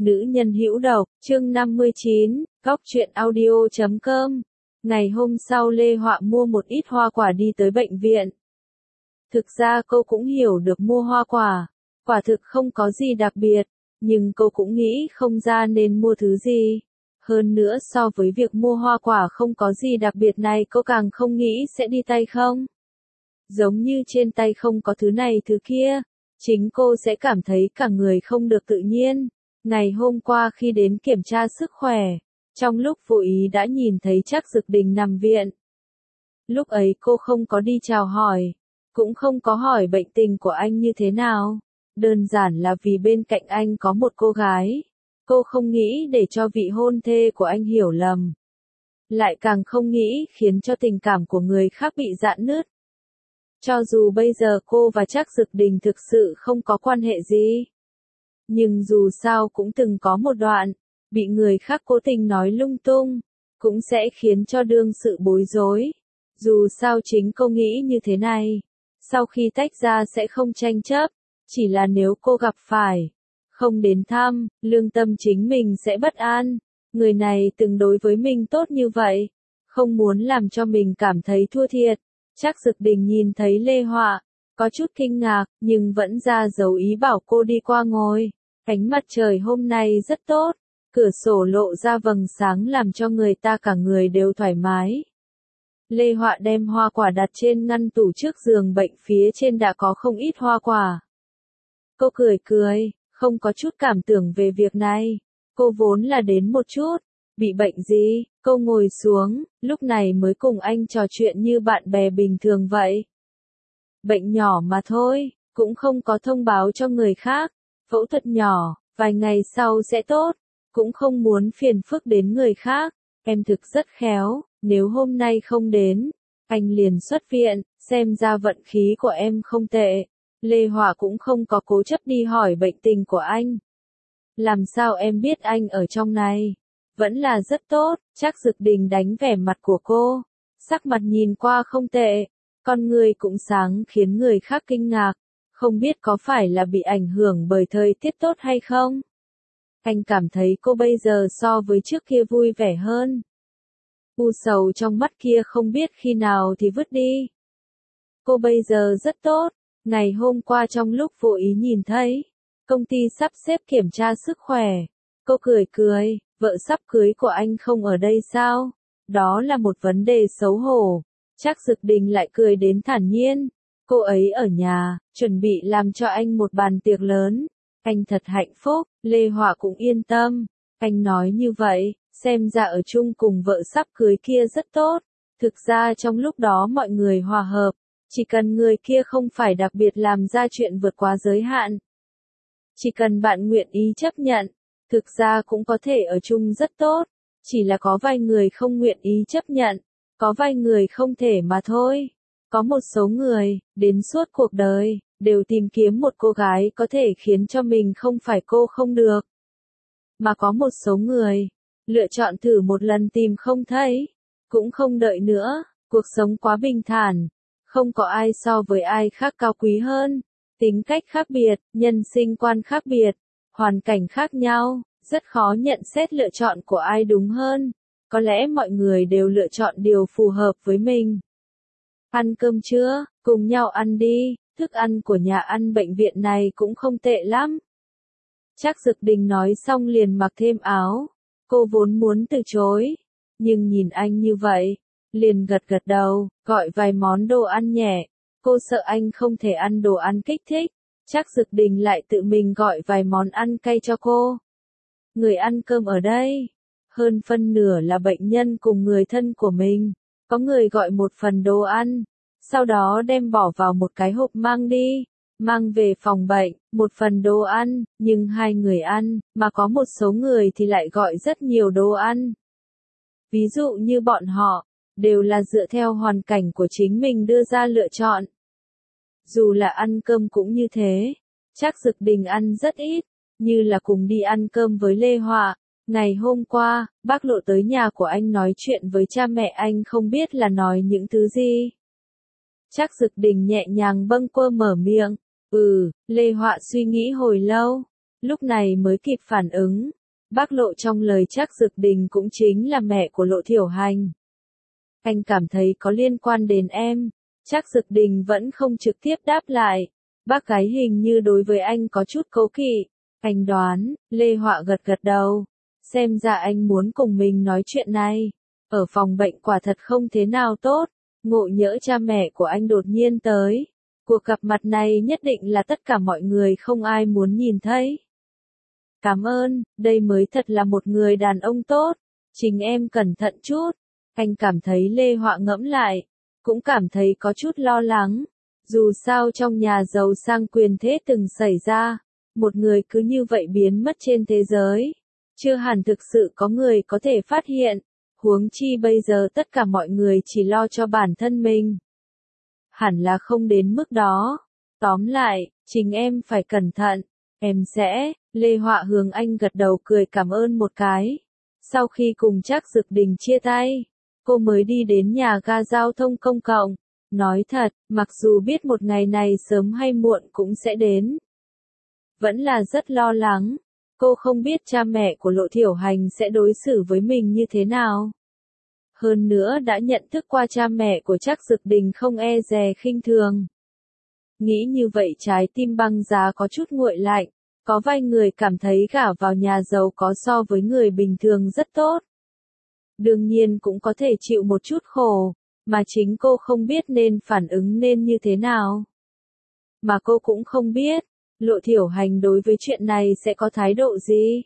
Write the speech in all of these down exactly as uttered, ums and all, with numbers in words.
Nữ nhân hữu độc, chương năm mươi chín, góc truyện audio chấm com. Ngày hôm sau Lê Họa mua một ít hoa quả đi tới bệnh viện. Thực ra cô cũng hiểu được mua hoa quả, quả thực không có gì đặc biệt, nhưng cô cũng nghĩ không ra nên mua thứ gì. Hơn nữa so với việc mua hoa quả không có gì đặc biệt này cô càng không nghĩ sẽ đi tay không. Giống như trên tay không có thứ này thứ kia, chính cô sẽ cảm thấy cả người không được tự nhiên. Ngày hôm qua khi đến kiểm tra sức khỏe, trong lúc vô ý đã nhìn thấy Trác Dực Đình nằm viện. Lúc ấy cô không có đi chào hỏi, cũng không có hỏi bệnh tình của anh như thế nào. Đơn giản là vì bên cạnh anh có một cô gái. Cô không nghĩ để cho vị hôn thê của anh hiểu lầm. Lại càng không nghĩ khiến cho tình cảm của người khác bị rạn nứt. Cho dù bây giờ cô và Trác Dực Đình thực sự không có quan hệ gì. Nhưng dù sao cũng từng có một đoạn, bị người khác cố tình nói lung tung, cũng sẽ khiến cho đương sự bối rối. Dù sao chính cô nghĩ như thế này, sau khi tách ra sẽ không tranh chấp, chỉ là nếu cô gặp phải, không đến thăm, lương tâm chính mình sẽ bất an. Người này từng đối với mình tốt như vậy, không muốn làm cho mình cảm thấy thua thiệt. Trác Dực Đình nhìn thấy Lê Họa, có chút kinh ngạc, nhưng vẫn ra dấu ý bảo cô đi qua ngồi. Ánh mặt trời hôm nay rất tốt, cửa sổ lộ ra vầng sáng làm cho người ta cả người đều thoải mái. Lê Họa đem hoa quả đặt trên ngăn tủ trước giường bệnh, phía trên đã có không ít hoa quả. Cô cười cười, không có chút cảm tưởng về việc này. Cô vốn là đến một chút, bị bệnh gì, cô ngồi xuống, lúc này mới cùng anh trò chuyện như bạn bè bình thường vậy. Bệnh nhỏ mà thôi, cũng không có thông báo cho người khác. Phẫu thuật nhỏ, vài ngày sau sẽ tốt, cũng không muốn phiền phức đến người khác. Em thực rất khéo, nếu hôm nay không đến, anh liền xuất viện, xem ra vận khí của em không tệ. Lê Họa cũng không có cố chấp đi hỏi bệnh tình của anh. Làm sao em biết anh ở trong này? Vẫn là rất tốt. Trác Dực Đình đánh vẻ mặt của cô, sắc mặt nhìn qua không tệ, con người cũng sáng khiến người khác kinh ngạc. Không biết có phải là bị ảnh hưởng bởi thời tiết tốt hay không? Anh cảm thấy cô bây giờ so với trước kia vui vẻ hơn. U sầu trong mắt kia không biết khi nào thì vứt đi. Cô bây giờ rất tốt. Ngày hôm qua trong lúc vô ý nhìn thấy, công ty sắp xếp kiểm tra sức khỏe. Cô cười cười, vợ sắp cưới của anh không ở đây sao? Đó là một vấn đề xấu hổ. Trác Dực Đình lại cười đến thản nhiên. Cô ấy ở nhà, chuẩn bị làm cho anh một bàn tiệc lớn. Anh thật hạnh phúc, Lê Họa cũng yên tâm. Anh nói như vậy, xem ra ở chung cùng vợ sắp cưới kia rất tốt. Thực ra trong lúc đó mọi người hòa hợp, chỉ cần người kia không phải đặc biệt làm ra chuyện vượt quá giới hạn. Chỉ cần bạn nguyện ý chấp nhận, thực ra cũng có thể ở chung rất tốt. Chỉ là có vài người không nguyện ý chấp nhận, có vài người không thể mà thôi. Có một số người, đến suốt cuộc đời, đều tìm kiếm một cô gái có thể khiến cho mình không phải cô không được. Mà có một số người, lựa chọn thử một lần tìm không thấy, cũng không đợi nữa. Cuộc sống quá bình thản, không có ai so với ai khác cao quý hơn. Tính cách khác biệt, nhân sinh quan khác biệt, hoàn cảnh khác nhau, rất khó nhận xét lựa chọn của ai đúng hơn. Có lẽ mọi người đều lựa chọn điều phù hợp với mình. Ăn cơm chưa? Cùng nhau ăn đi, thức ăn của nhà ăn bệnh viện này cũng không tệ lắm. Trác Dực Đình nói xong liền mặc thêm áo. Cô vốn muốn từ chối, nhưng nhìn anh như vậy, liền gật gật đầu, gọi vài món đồ ăn nhẹ. Cô sợ anh không thể ăn đồ ăn kích thích. Trác Dực Đình lại tự mình gọi vài món ăn cay cho cô. Người ăn cơm ở đây, hơn phân nửa là bệnh nhân cùng người thân của mình. Có người gọi một phần đồ ăn, sau đó đem bỏ vào một cái hộp mang đi, mang về phòng bệnh, một phần đồ ăn, nhưng hai người ăn, mà có một số người thì lại gọi rất nhiều đồ ăn. Ví dụ như bọn họ, đều là dựa theo hoàn cảnh của chính mình đưa ra lựa chọn. Dù là ăn cơm cũng như thế, Trác Dực Đình ăn rất ít, như là cùng đi ăn cơm với Lê Họa. Ngày hôm qua, bác Lộ tới nhà của anh nói chuyện với cha mẹ anh, không biết là nói những thứ gì. Trác Dực Đình nhẹ nhàng bâng quơ mở miệng. Ừ, Lê Họa suy nghĩ hồi lâu, lúc này mới kịp phản ứng. Bác Lộ trong lời Trác Dực Đình cũng chính là mẹ của Lộ Thiểu Hành. Anh cảm thấy có liên quan đến em. Trác Dực Đình vẫn không trực tiếp đáp lại. Bác gái hình như đối với anh có chút cố kỵ. Anh đoán, Lê Họa gật gật đầu. Xem ra anh muốn cùng mình nói chuyện này. Ở phòng bệnh quả thật không thế nào tốt. Ngộ nhỡ cha mẹ của anh đột nhiên tới. Cuộc gặp mặt này nhất định là tất cả mọi người không ai muốn nhìn thấy. Cảm ơn, đây mới thật là một người đàn ông tốt. Chính em cẩn thận chút. Anh cảm thấy Lê Họa ngẫm lại. Cũng cảm thấy có chút lo lắng. Dù sao trong nhà giàu sang quyền thế từng xảy ra. Một người cứ như vậy biến mất trên thế giới. Chưa hẳn thực sự có người có thể phát hiện. Huống chi bây giờ tất cả mọi người chỉ lo cho bản thân mình. Hẳn là không đến mức đó. Tóm lại, chính em phải cẩn thận. Em sẽ, Lê Họa hướng anh gật đầu cười cảm ơn một cái. Sau khi cùng Trác Dực Đình chia tay, cô mới đi đến nhà ga giao thông công cộng. Nói thật, mặc dù biết một ngày này sớm hay muộn cũng sẽ đến. Vẫn là rất lo lắng. Cô không biết cha mẹ của Lộ Thiểu Hành sẽ đối xử với mình như thế nào. Hơn nữa đã nhận thức qua cha mẹ của Trác Dực Đình không e dè khinh thường. Nghĩ như vậy trái tim băng giá có chút nguội lạnh. Có vài người cảm thấy gả vào nhà giàu có so với người bình thường rất tốt. Đương nhiên cũng có thể chịu một chút khổ, mà chính cô không biết nên phản ứng nên như thế nào. Mà cô cũng không biết, Lộ Thiểu Hành đối với chuyện này sẽ có thái độ gì.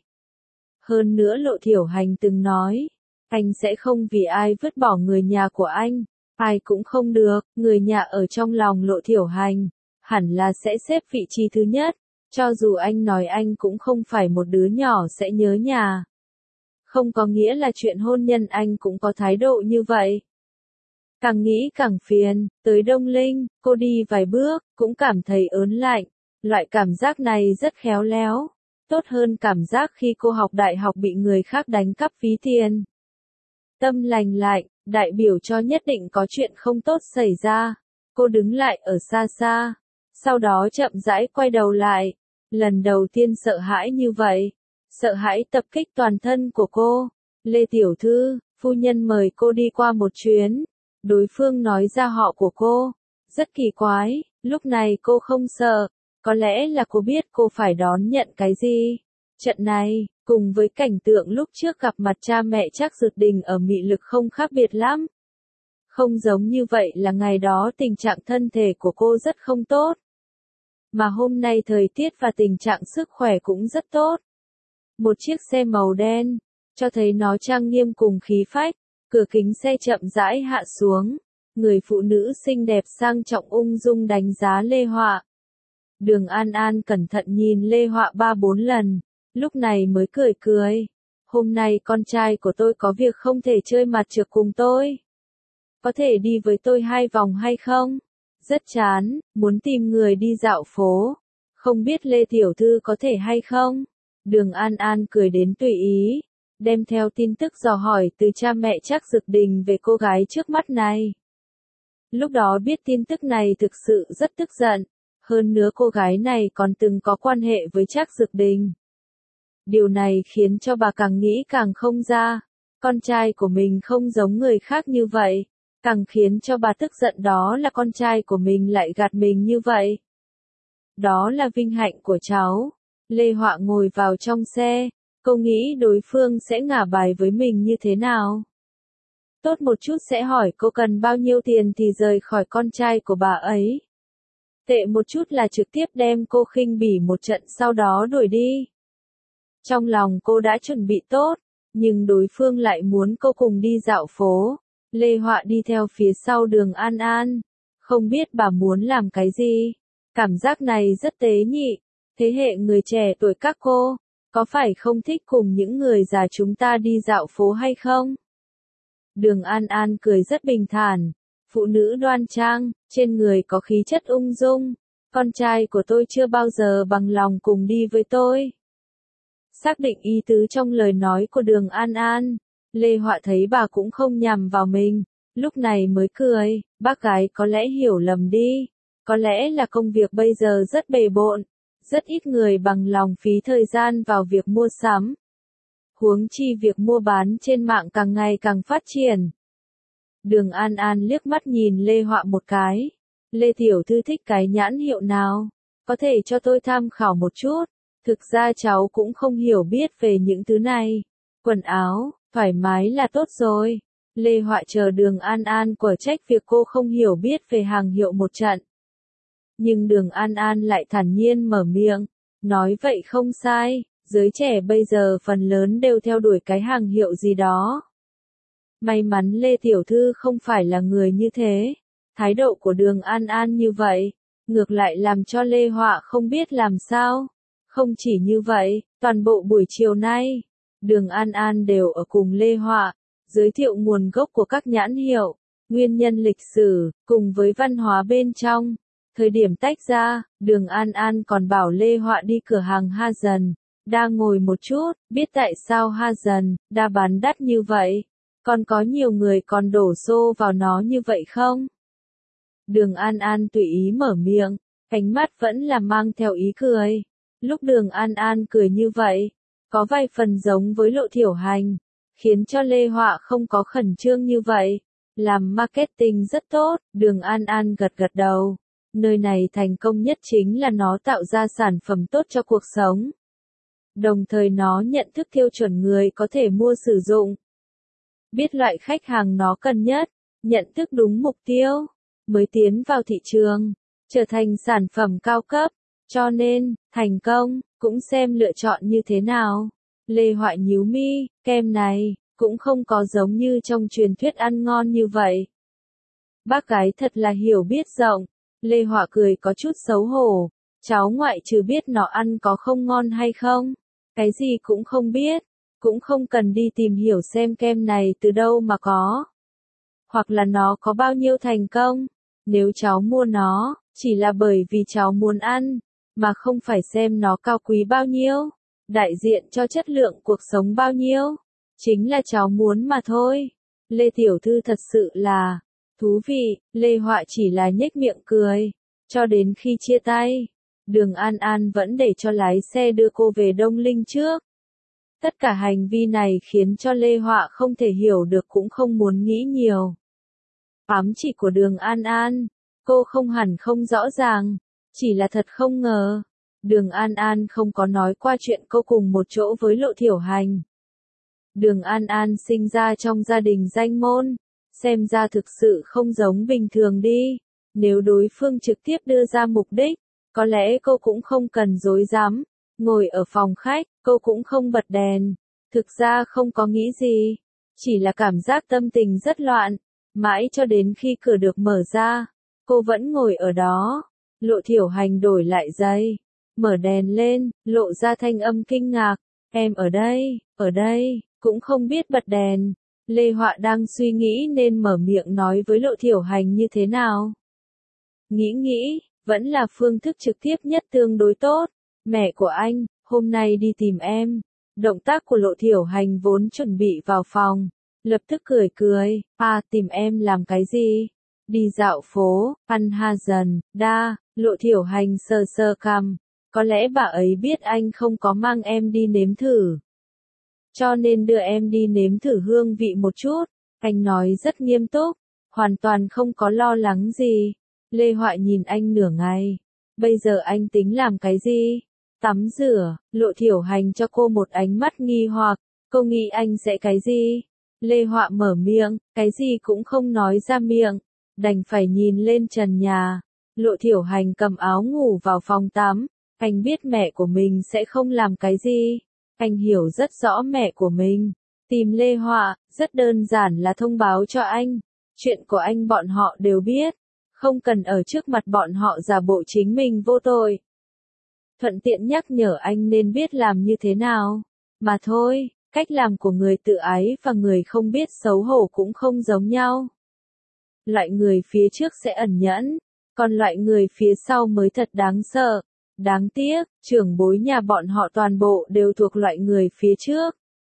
Hơn nữa Lộ Thiểu Hành từng nói, anh sẽ không vì ai vứt bỏ người nhà của anh, ai cũng không được, người nhà ở trong lòng Lộ Thiểu Hành, hẳn là sẽ xếp vị trí thứ nhất, cho dù anh nói anh cũng không phải một đứa nhỏ sẽ nhớ nhà. Không có nghĩa là chuyện hôn nhân anh cũng có thái độ như vậy. Càng nghĩ càng phiền, tới Đông Linh, cô đi vài bước, cũng cảm thấy ớn lạnh, loại cảm giác này rất khéo léo, tốt hơn cảm giác khi cô học đại học bị người khác đánh cắp ví tiền. Tâm lành lạnh, đại biểu cho nhất định có chuyện không tốt xảy ra, cô đứng lại ở xa xa, sau đó chậm rãi quay đầu lại, lần đầu tiên sợ hãi như vậy, sợ hãi tập kích toàn thân của cô. Lê Tiểu Thư, phu nhân mời cô đi qua một chuyến. Đối phương nói ra họ của cô. Rất kỳ quái, lúc này cô không sợ. Có lẽ là cô biết cô phải đón nhận cái gì. Trận này, cùng với cảnh tượng lúc trước gặp mặt cha mẹ Trác Dực Đình ở Mị Lực không khác biệt lắm. Không giống như vậy là ngày đó tình trạng thân thể của cô rất không tốt. Mà hôm nay thời tiết và tình trạng sức khỏe cũng rất tốt. Một chiếc xe màu đen, cho thấy nó trang nghiêm cùng khí phách, cửa kính xe chậm rãi hạ xuống, người phụ nữ xinh đẹp sang trọng ung dung đánh giá Lê Họa. Đường An An cẩn thận nhìn Lê Họa ba bốn lần, lúc này mới cười cười. Hôm nay con trai của tôi có việc không thể chơi mặt trược cùng tôi. Có thể đi với tôi hai vòng hay không? Rất chán, muốn tìm người đi dạo phố. Không biết Lê Tiểu Thư có thể hay không? Đường An An cười đến tùy ý, đem theo tin tức dò hỏi từ cha mẹ Trác Dực Đình về cô gái trước mắt này. Lúc đó biết tin tức này thực sự rất tức giận, hơn nữa cô gái này còn từng có quan hệ với Trác Dực Đình. Điều này khiến cho bà càng nghĩ càng không ra, con trai của mình không giống người khác như vậy, càng khiến cho bà tức giận đó là con trai của mình lại gạt mình như vậy. Đó là vinh hạnh của cháu. Lê Họa ngồi vào trong xe, cô nghĩ đối phương sẽ ngả bài với mình như thế nào. Tốt một chút sẽ hỏi cô cần bao nhiêu tiền thì rời khỏi con trai của bà ấy. Tệ một chút là trực tiếp đem cô khinh bỉ một trận sau đó đuổi đi. Trong lòng cô đã chuẩn bị tốt, nhưng đối phương lại muốn cô cùng đi dạo phố. Lê Họa đi theo phía sau Đường An An, không biết bà muốn làm cái gì. Cảm giác này rất tế nhị. Thế hệ người trẻ tuổi các cô, có phải không thích cùng những người già chúng ta đi dạo phố hay không? Đường An An cười rất bình thản, phụ nữ đoan trang, trên người có khí chất ung dung, con trai của tôi chưa bao giờ bằng lòng cùng đi với tôi. Xác định ý tứ trong lời nói của Đường An An, Lê Họa thấy bà cũng không nhằm vào mình, lúc này mới cười, bác gái có lẽ hiểu lầm đi, có lẽ là công việc bây giờ rất bề bộn. Rất ít người bằng lòng phí thời gian vào việc mua sắm. Huống chi việc mua bán trên mạng càng ngày càng phát triển. Đường An An liếc mắt nhìn Lê Họa một cái. Lê tiểu thư thích cái nhãn hiệu nào? Có thể cho tôi tham khảo một chút. Thực ra cháu cũng không hiểu biết về những thứ này. Quần áo, thoải mái là tốt rồi. Lê Họa chờ Đường An An quở trách việc cô không hiểu biết về hàng hiệu một trận. Nhưng Đường An An lại thản nhiên mở miệng. Nói vậy không sai, giới trẻ bây giờ phần lớn đều theo đuổi cái hàng hiệu gì đó. May mắn Lê tiểu thư không phải là người như thế. Thái độ của Đường An An như vậy, ngược lại làm cho Lê Họa không biết làm sao. Không chỉ như vậy, toàn bộ buổi chiều nay, Đường An An đều ở cùng Lê Họa, giới thiệu nguồn gốc của các nhãn hiệu, nguyên nhân lịch sử, cùng với văn hóa bên trong. Thời điểm tách ra, Đường An An còn bảo Lê Họa đi cửa hàng Ha Dần, đa ngồi một chút, biết tại sao Ha Dần, đa bán đắt như vậy, còn có nhiều người còn đổ xô vào nó như vậy không? Đường An An tùy ý mở miệng, ánh mắt vẫn là mang theo ý cười. Lúc Đường An An cười như vậy, có vài phần giống với Lộ Thiểu Hành, khiến cho Lê Họa không có khẩn trương như vậy. Làm marketing rất tốt, Đường An An gật gật đầu. Nơi này thành công nhất chính là nó tạo ra sản phẩm tốt cho cuộc sống. Đồng thời nó nhận thức tiêu chuẩn người có thể mua sử dụng. Biết loại khách hàng nó cần nhất, nhận thức đúng mục tiêu, mới tiến vào thị trường, trở thành sản phẩm cao cấp. Cho nên, thành công, cũng xem lựa chọn như thế nào. Lê Họa nhíu mi, kem này, cũng không có giống như trong truyền thuyết ăn ngon như vậy. Bác gái thật là hiểu biết rộng. Lê Họa cười có chút xấu hổ. Cháu ngoại trừ biết nó ăn có không ngon hay không, cái gì cũng không biết, cũng không cần đi tìm hiểu xem kem này từ đâu mà có. Hoặc là nó có bao nhiêu thành công. Nếu cháu mua nó, chỉ là bởi vì cháu muốn ăn, mà không phải xem nó cao quý bao nhiêu, đại diện cho chất lượng cuộc sống bao nhiêu, chính là cháu muốn mà thôi. Lê tiểu thư thật sự là thú vị. Lê Họa chỉ là nhếch miệng cười, cho đến khi chia tay, Đường An An vẫn để cho lái xe đưa cô về Đông Linh trước. Tất cả hành vi này khiến cho Lê Họa không thể hiểu được cũng không muốn nghĩ nhiều. Ám chỉ của Đường An An, cô không hẳn không rõ ràng, chỉ là thật không ngờ. Đường An An không có nói qua chuyện cô cùng một chỗ với Lộ Thiểu Hành. Đường An An sinh ra trong gia đình danh môn, xem ra thực sự không giống bình thường đi. Nếu đối phương trực tiếp đưa ra mục đích, có lẽ cô cũng không cần dối dám. Ngồi ở phòng khách, cô cũng không bật đèn. Thực ra không có nghĩ gì, chỉ là cảm giác tâm tình rất loạn. Mãi cho đến khi cửa được mở ra, cô vẫn ngồi ở đó. Lộ Thiểu Hành đổi lại giày, mở đèn lên, lộ ra thanh âm kinh ngạc. Em ở đây, ở đây, cũng không biết bật đèn. Lê Họa đang suy nghĩ nên mở miệng nói với Lộ Thiểu Hành như thế nào. Nghĩ nghĩ, vẫn là phương thức trực tiếp nhất tương đối tốt. Mẹ của anh, hôm nay đi tìm em. Động tác của Lộ Thiểu Hành vốn chuẩn bị vào phòng, lập tức cười cười. À, tìm em làm cái gì? Đi dạo phố, ăn Ha Dần, đa. Lộ Thiểu Hành sờ sờ cằm. Có lẽ bà ấy biết anh không có mang em đi nếm thử, cho nên đưa em đi nếm thử hương vị một chút. Anh nói rất nghiêm túc, hoàn toàn không có lo lắng gì. Lê Họa nhìn anh nửa ngày. Bây giờ anh tính làm cái gì? Tắm rửa. Lộ Thiểu Hành cho cô một ánh mắt nghi hoặc. Cô nghĩ anh sẽ cái gì? Lê Họa mở miệng, cái gì cũng không nói ra miệng, đành phải nhìn lên trần nhà. Lộ Thiểu Hành cầm áo ngủ vào phòng tắm. Anh biết mẹ của mình sẽ không làm cái gì. Anh hiểu rất rõ mẹ của mình. Tìm Lê Họa, rất đơn giản là thông báo cho anh. Chuyện của anh bọn họ đều biết. Không cần ở trước mặt bọn họ giả bộ chính mình vô tội. Thuận tiện nhắc nhở anh nên biết làm như thế nào. Mà thôi, cách làm của người tự ái và người không biết xấu hổ cũng không giống nhau. Loại người phía trước sẽ ẩn nhẫn, còn loại người phía sau mới thật đáng sợ. Đáng tiếc, trưởng bối nhà bọn họ toàn bộ đều thuộc loại người phía trước.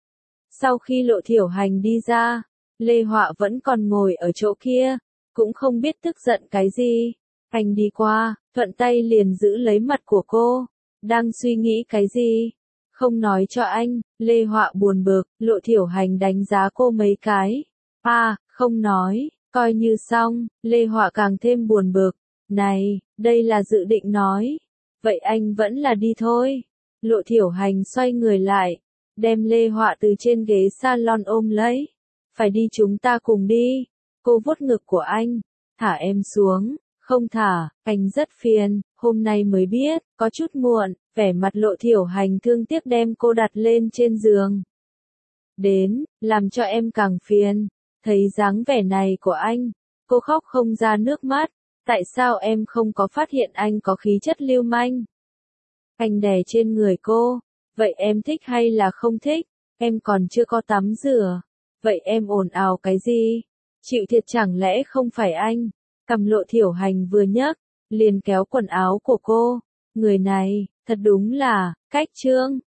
Sau khi Lộ Thiểu Hành đi ra, Lê Họa vẫn còn ngồi ở chỗ kia, cũng không biết tức giận cái gì. Anh đi qua, thuận tay liền giữ lấy mặt của cô, Đang suy nghĩ cái gì? Không nói cho anh, Lê Họa buồn bực, Lộ Thiểu Hành đánh giá cô mấy cái. À, không nói, coi như xong, Lê Họa càng thêm buồn bực. Này, đây là dự định nói. Vậy anh vẫn là đi thôi. Lộ Thiểu Hành xoay người lại, đem Lê Họa từ trên ghế salon ôm lấy. Phải đi chúng ta cùng đi. Cô vuốt ngực của anh, thả em xuống. Không thả, anh rất phiền, hôm nay mới biết, có chút muộn, vẻ mặt Lộ Thiểu Hành thương tiếc đem cô đặt lên trên giường. Đến, làm cho em càng phiền. Thấy dáng vẻ này của anh, cô khóc không ra nước mắt. Tại sao em không có phát hiện anh có khí chất lưu manh? Anh đè trên người cô. Vậy em thích hay là không thích? Em còn chưa có tắm rửa. Vậy em ồn ào cái gì? Chịu thiệt chẳng lẽ không phải anh? Cầm Lộ Thiểu Hành vừa nhấc, liền kéo quần áo của cô. Người này, thật đúng là, cách trương.